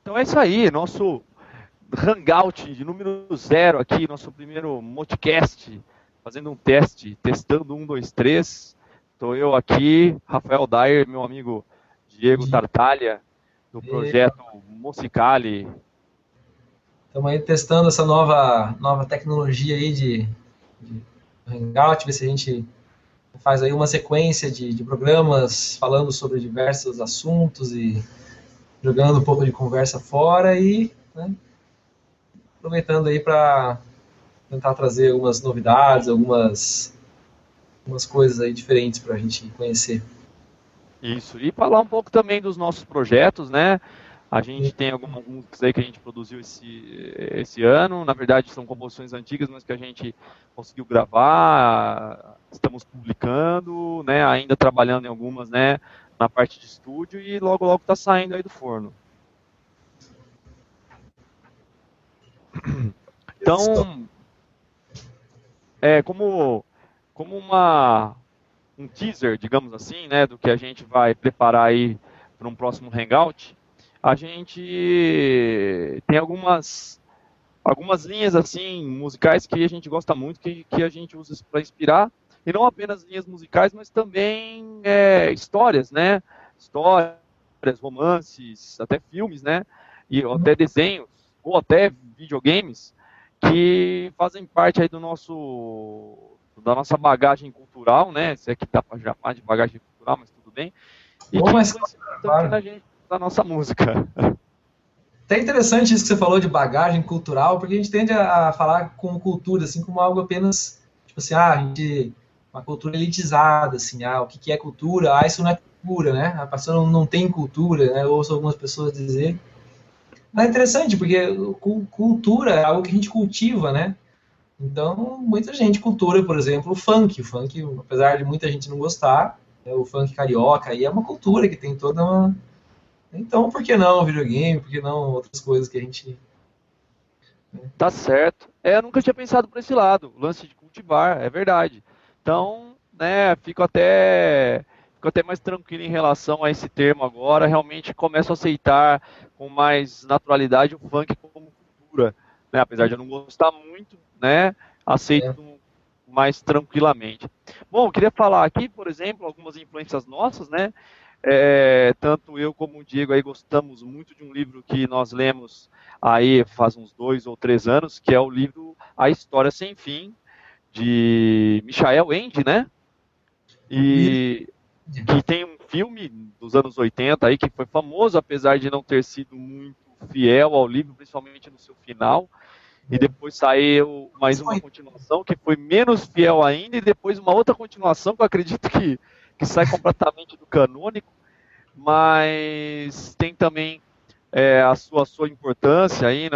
Então é isso aí, nosso Hangout de número 0 aqui, nosso primeiro Modcast, fazendo um teste, testando 1, 2, 3. Estou eu aqui, Rafael Dyer, meu amigo Diego Tartaglia, do projeto Musicali. Estamos aí testando essa nova tecnologia aí de Hangout, ver se a gente faz aí uma sequência de programas falando sobre diversos assuntos e jogando um pouco de conversa fora e, né, aproveitando aí para tentar trazer algumas novidades, algumas coisas aí diferentes para a gente conhecer. Isso, e falar um pouco também dos nossos projetos, né? A gente tem algumas músicas aí que a gente produziu esse ano. Na verdade, são composições antigas, mas que a gente conseguiu gravar. Estamos publicando, né? Ainda trabalhando em algumas, né? Na parte de estúdio e logo, logo está saindo aí do forno. Então, como um teaser, digamos assim, né? Do que a gente vai preparar aí para um próximo Hangout, a gente tem algumas linhas assim musicais que a gente gosta muito, que a gente usa para inspirar, e não apenas linhas musicais, mas também histórias, né? Histórias, romances, até filmes, né? E até desenhos, ou até videogames, que fazem parte aí da nossa bagagem cultural, né? Se é que dá para chamar de bagagem cultural, mas tudo bem, e Bom, que mas influenciam bastante claro. na gente, na nossa música. Até interessante isso que você falou de bagagem cultural, porque a gente tende a falar como cultura, assim, como algo apenas, tipo assim, a gente, uma cultura elitizada, assim, o que é cultura? Isso não é cultura, né? A pessoa não tem cultura, né? Eu ouço algumas pessoas dizer. Mas é interessante, porque cultura é algo que a gente cultiva, né? Então, muita gente cultura, por exemplo, o funk. O funk, apesar de muita gente não gostar, o funk carioca aí é uma cultura que tem toda uma. Então, por que não videogame? Por que não outras coisas que a gente. Tá certo. Eu nunca tinha pensado por esse lado, o lance de cultivar, é verdade. Então, né, fico até mais tranquilo em relação a esse termo agora. Realmente começo a aceitar com mais naturalidade o funk como cultura, né? Apesar de eu não gostar muito, né, É, aceito mais tranquilamente. Bom, eu queria falar aqui, por exemplo, algumas influências nossas, né? Tanto eu como o Diego aí gostamos muito de um livro que nós lemos aí faz uns 2 ou 3 anos, que é o livro A História Sem Fim, de Michael Ende, né? e E que tem um filme dos anos 80 aí que foi famoso, apesar de não ter sido muito fiel ao livro, principalmente no seu final. E depois saiu mais uma continuação que foi menos fiel ainda, e depois uma outra continuação que eu acredito que sai completamente do canônico, mas tem também a sua importância aí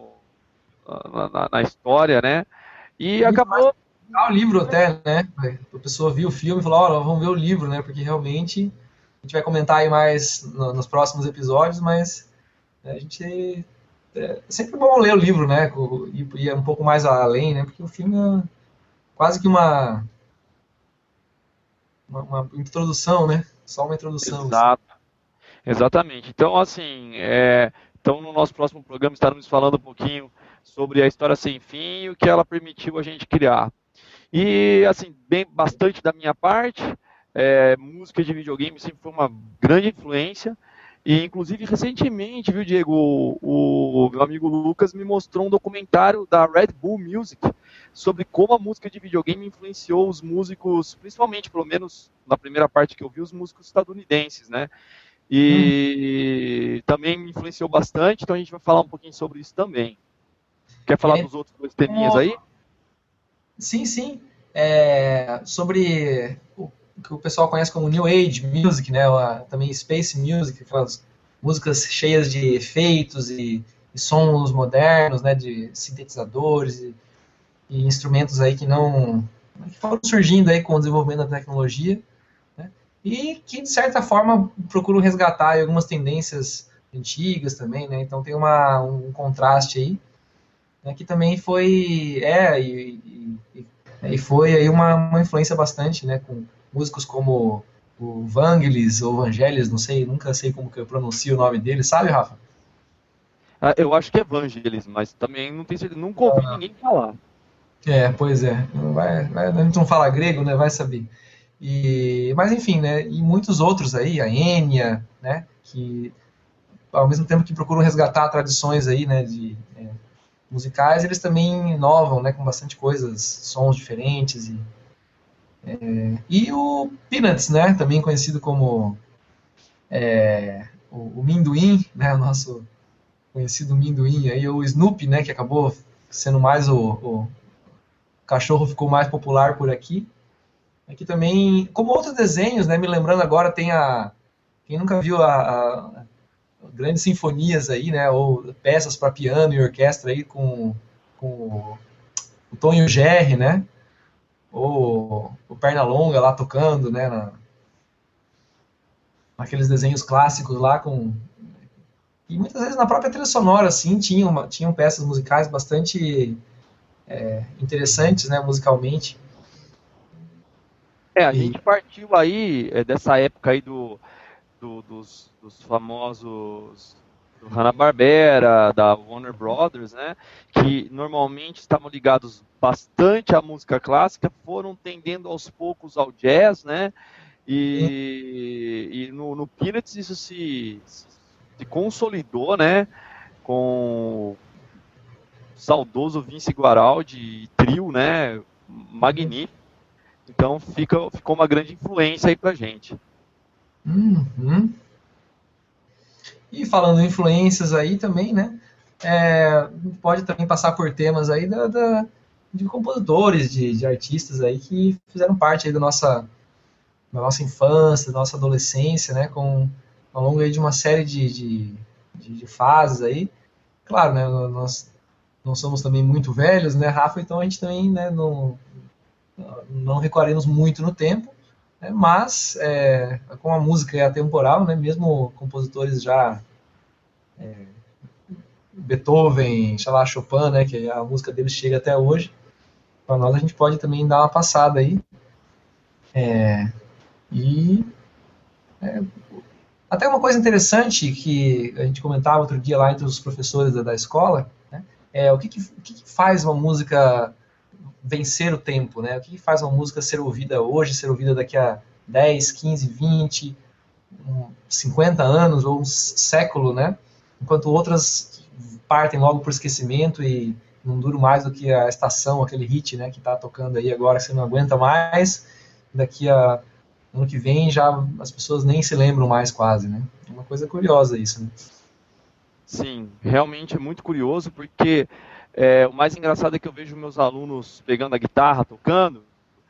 na história, né? E muito mais acabou. legal o livro até, né? A pessoa viu o filme e falou, ó, vamos ver o livro, né? Porque realmente a gente vai comentar aí mais nos próximos episódios, mas a gente é sempre bom ler o livro, né? E ir um pouco mais além, né? Porque o filme é quase que uma introdução, né? Só uma introdução, assim. Exato, exatamente. Então, assim, então no nosso próximo programa estaremos falando um pouquinho sobre a história sem fim e o que ela permitiu a gente criar. E, assim, bem, bastante da minha parte, música de videogame sempre foi uma grande influência. E, inclusive, recentemente, viu, Diego, o meu amigo Lucas me mostrou um documentário da Red Bull Music sobre como a música de videogame influenciou os músicos, principalmente, pelo menos na primeira parte que eu vi, os músicos estadunidenses, né? E também me influenciou bastante, então a gente vai falar um pouquinho sobre isso também. Quer E falar aí, dos outros dois teminhas como, aí? sim, sim. Sobre o que o pessoal conhece como New Age Music, né? Também Space Music, aquelas músicas cheias de efeitos e sons modernos, né? De sintetizadores e instrumentos aí que não que foram surgindo aí com o desenvolvimento da tecnologia, né? E que de certa forma procuram resgatar aí algumas tendências antigas também, né? Então tem um contraste aí, né, que também foi e foi aí uma influência bastante, né, com músicos como o Vangelis ou Vangelis, não sei, nunca sei como que eu pronuncio o nome dele, sabe, Rafa? Eu acho que é Vangelis, mas também não tenho certeza, nunca ouvi ninguém falar. Pois é. A gente não fala grego, né? Vai saber. Mas enfim, né? E muitos outros aí, a Enya, né? Que ao mesmo tempo que procuram resgatar tradições aí, né? Musicais, eles também inovam, né? Com bastante coisas, sons diferentes e o Peanuts, né? Também conhecido como o Minduim, né? O nosso conhecido Minduim aí, o Snoopy, né? Que acabou sendo mais o cachorro ficou mais popular por aqui. Aqui também, como outros desenhos, né? Me lembrando agora, tem quem nunca viu a grandes sinfonias aí, né? Ou peças para piano e orquestra aí com o Tom e o Jerry, né? Ou o Pernalonga lá tocando, né? Naqueles desenhos clássicos lá com. E muitas vezes na própria trilha sonora, assim, tinham peças musicais bastante interessantes, né? Musicalmente. A E, gente partiu aí dessa época aí dos famosos do Hanna-Barbera, da Warner Brothers, né, que normalmente estavam ligados bastante à música clássica, foram tendendo aos poucos ao jazz, né, e no Peanuts isso se consolidou, né, com o saudoso Vince Guaraldi e trio, né, magnífico. Então ficou uma grande influência aí pra gente. uhum. E falando em influências aí também, né? A gente pode também passar por temas aí de compositores, de artistas aí que fizeram parte aí da nossa infância, da nossa adolescência, né? Ao longo aí de uma série de fases aí. Claro, né? Nós não somos também muito velhos, né, Rafa? Então a gente também, né, não recuaremos muito no tempo, né, mas como a música é atemporal, né, mesmo compositores já Beethoven, sei lá, Chopin, né, que a música deles chega até hoje, para nós a gente pode também dar uma passada aí. E até uma coisa interessante que a gente comentava outro dia lá entre os professores da escola, né, o que faz uma música vencer o tempo, né? O que faz uma música ser ouvida hoje, ser ouvida daqui a 10, 15, 20, 50 anos ou um século, né? Enquanto outras partem logo por esquecimento e não duram mais do que a estação, aquele hit, né, que está tocando aí agora, que você não aguenta mais, daqui a ano que vem já as pessoas nem se lembram mais quase, né? É uma coisa curiosa isso, né? Sim, realmente é muito curioso, porque o mais engraçado é que eu vejo meus alunos pegando a guitarra, tocando,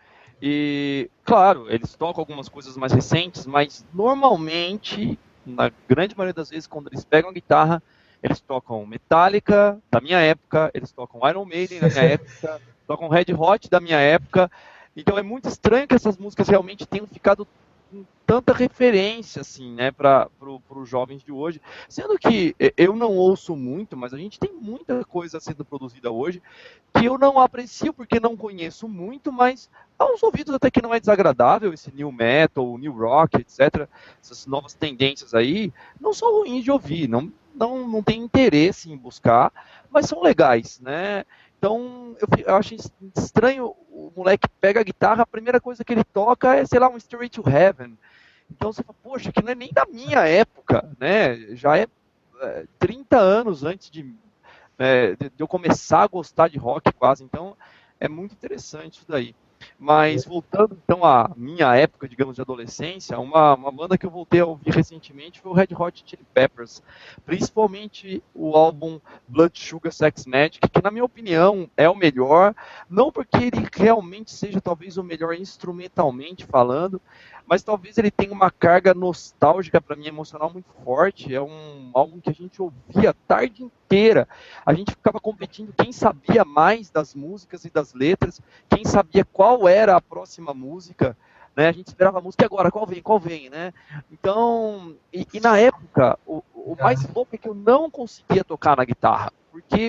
e, claro, eles tocam algumas coisas mais recentes, mas normalmente, na grande maioria das vezes, quando eles pegam a guitarra, eles tocam Metallica, da minha época, eles tocam Iron Maiden, da minha época, tocam Red Hot, da minha época. Então é muito estranho que essas músicas realmente tenham ficado com tanta referência, assim, né, para os jovens de hoje. Sendo que eu não ouço muito, mas a gente tem muita coisa sendo produzida hoje que eu não aprecio porque não conheço muito, mas aos ouvidos até que não é desagradável esse new metal, new rock, etc. Essas novas tendências aí não são ruins de ouvir, não tem interesse em buscar, mas são legais, né? Então eu acho estranho o moleque pega a guitarra, a primeira coisa que ele toca é, sei lá, um Stairway to Heaven. Então você fala, poxa, que não é nem da minha época, né? Já é 30 anos antes de eu começar a gostar de rock quase. Então é muito interessante isso daí. Mas voltando então à minha época, digamos, de adolescência, uma banda que eu voltei a ouvir recentemente foi o Red Hot Chili Peppers, principalmente o álbum Blood Sugar Sex Magic, que na minha opinião é o melhor, não porque ele realmente seja talvez o melhor instrumentalmente falando, mas talvez ele tenha uma carga nostálgica para mim emocional muito forte. É um álbum que a gente ouvia a tarde inteira. A gente ficava competindo quem sabia mais das músicas e das letras, quem sabia qual era a próxima música, né? A gente esperava a música agora, qual vem, né? Então, e na época, o mais louco é que eu não conseguia tocar na guitarra, porque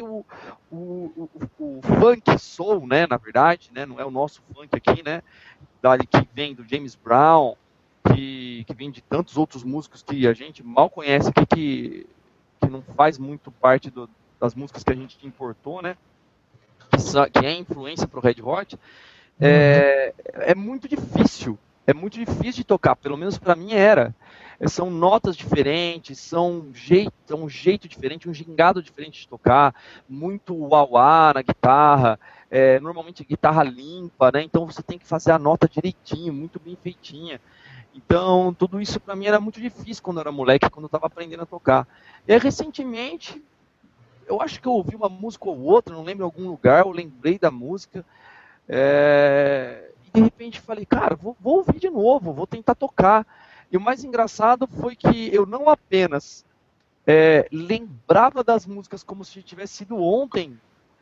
o funk soul, né, na verdade, né, não é o nosso funk aqui, né, que vem do James Brown, que vem de tantos outros músicos que a gente mal conhece aqui, que que não faz muito parte das músicas que a gente importou, né? Que é influência para o Red Hot, é muito difícil. É muito difícil de tocar, pelo menos para mim era. São notas diferentes, são um jeito diferente, um gingado diferente de tocar, muito uauá na guitarra, normalmente guitarra limpa, né? Então você tem que fazer a nota direitinho, muito bem feitinha. Então tudo isso para mim era muito difícil quando eu era moleque, quando eu estava aprendendo a tocar. E aí, recentemente, eu acho que eu ouvi uma música ou outra, não lembro em algum lugar, eu lembrei da música, e de repente falei, cara, vou ouvir de novo, vou tentar tocar. E o mais engraçado foi que eu não apenas lembrava das músicas como se tivesse sido ontem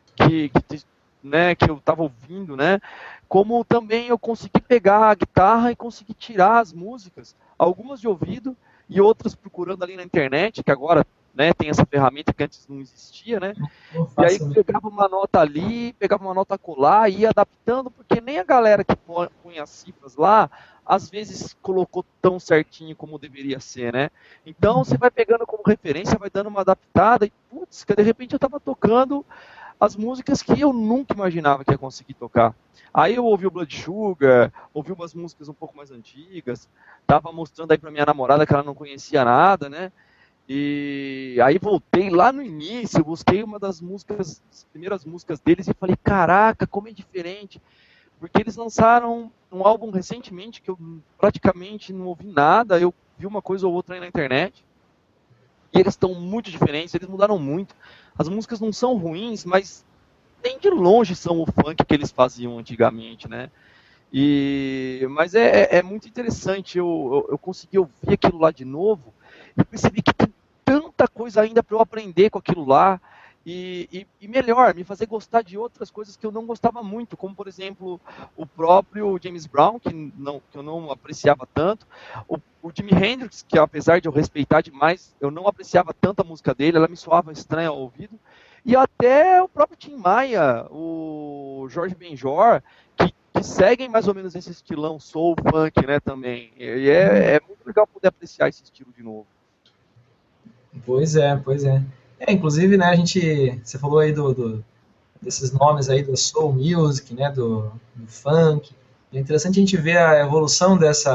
que eu estava ouvindo, né? Como também eu consegui pegar a guitarra e consegui tirar as músicas, algumas de ouvido e outras procurando ali na internet, que agora, né, tem essa ferramenta que antes não existia, né? E aí pegava uma nota ali, pegava uma nota acolá, ia adaptando, porque nem a galera que punha as cifras lá, às vezes colocou tão certinho como deveria ser, né? Então você vai pegando como referência, vai dando uma adaptada e, putz, que de repente eu estava tocando as músicas que eu nunca imaginava que ia conseguir tocar. Aí eu ouvi o Blood Sugar, ouvi umas músicas um pouco mais antigas, tava mostrando aí pra minha namorada que ela não conhecia nada, né? E aí voltei lá no início, busquei uma das músicas, as primeiras músicas deles e falei, caraca, como é diferente. Porque eles lançaram um álbum recentemente que eu praticamente não ouvi nada, eu vi uma coisa ou outra aí na internet. E eles estão muito diferentes, eles mudaram muito. As músicas não são ruins, mas nem de longe são o funk que eles faziam antigamente, né? Mas é muito interessante, eu consegui ouvir aquilo lá de novo e percebi que tem tanta coisa ainda para eu aprender com aquilo lá e melhor, me fazer gostar de outras coisas que eu não gostava muito, como por exemplo o próprio James Brown, que eu não apreciava tanto, o Jimi Hendrix, que apesar de eu respeitar demais, eu não apreciava tanto a música dele, ela me soava estranha ao ouvido, e até o próprio Tim Maia, o Jorge Benjor, que seguem mais ou menos esse estilão soul, funk, né, também. E é muito legal poder apreciar esse estilo de novo. Pois é, pois é. Inclusive, né, você falou aí desses nomes aí do soul music, né, do funk. É interessante a gente ver a evolução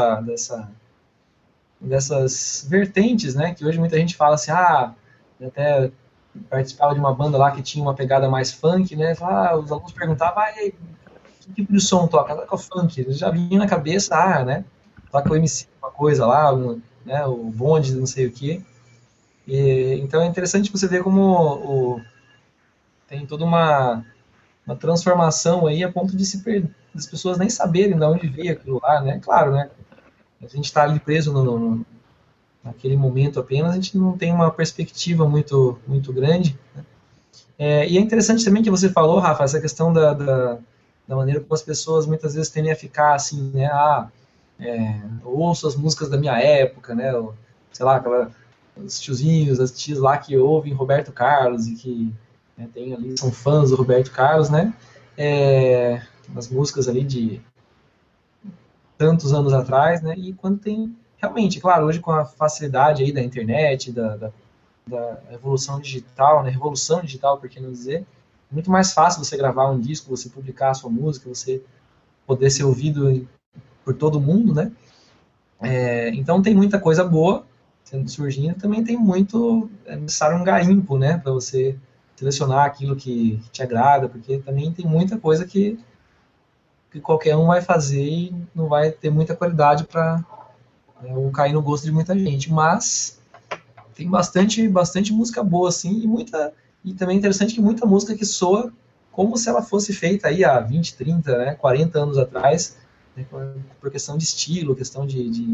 dessas vertentes, né, que hoje muita gente fala assim, até participava de uma banda lá que tinha uma pegada mais funk, né, os alunos perguntavam, que tipo de som toca? Toca o funk. Eles já vinha na cabeça, né, toca o MC, uma coisa lá, né, o bonde, não sei o quê. Então é interessante você ver como tem toda uma transformação aí a ponto de das pessoas nem saberem de onde veio aquilo lá, né? Claro, né? A gente está ali preso naquele momento apenas, a gente não tem uma perspectiva muito grande. Né? E é interessante também que você falou, Rafa, essa questão da maneira como as pessoas muitas vezes tendem a ficar assim, né? Eu ouço as músicas da minha época, né? Sei lá, os tiozinhos, as tias lá que ouvem Roberto Carlos e que tem ali, são fãs do Roberto Carlos, né? As músicas ali de tantos anos atrás, né? E quando tem, realmente, claro, hoje com a facilidade aí da internet, da evolução digital, né? Revolução digital, por que não dizer, é muito mais fácil você gravar um disco, você publicar a sua música, você poder ser ouvido por todo mundo, né? Então tem muita coisa boa sendo surgindo, também tem é necessário um garimpo, né, para você selecionar aquilo que te agrada, porque também tem muita coisa que qualquer um vai fazer e não vai ter muita qualidade para ou cair no gosto de muita gente, mas tem bastante música boa assim e também é interessante que muita música que soa como se ela fosse feita aí há 20, 30, né, 40 anos atrás, né, por questão de estilo, questão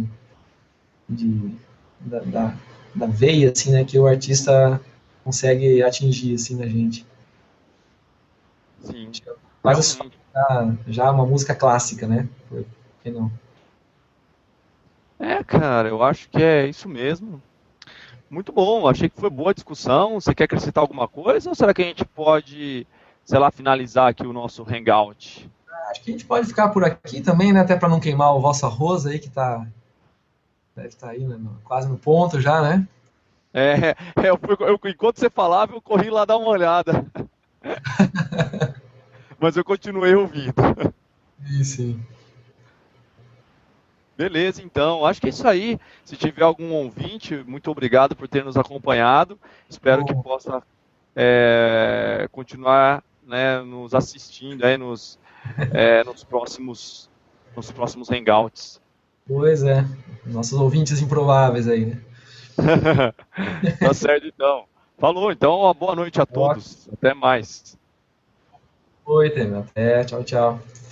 da veia, assim, né, que o artista consegue atingir, assim, na gente. Sim, Mas assim, já uma música clássica, né? Por que não? Cara, eu acho que é isso mesmo. Muito bom, achei que foi boa a discussão. Você quer acrescentar alguma coisa ou será que a gente pode, sei lá, finalizar aqui o nosso hangout? Acho que a gente pode ficar por aqui também, né? Até para não queimar o vosso arroz aí, que deve estar aí, né, quase no ponto já, né? Enquanto você falava, eu corri lá dar uma olhada, mas eu continuei ouvindo. Isso. Beleza, então, acho que é isso aí. Se tiver algum ouvinte, muito obrigado por ter nos acompanhado. Espero que Bom, possa continuar, né, nos assistindo aí nos próximos hangouts. pois é. Nossos ouvintes improváveis aí, né? Tá certo, então. Falou, então, uma boa noite a Ó, todos. Até mais. oi, Temer. Até, tchau, tchau.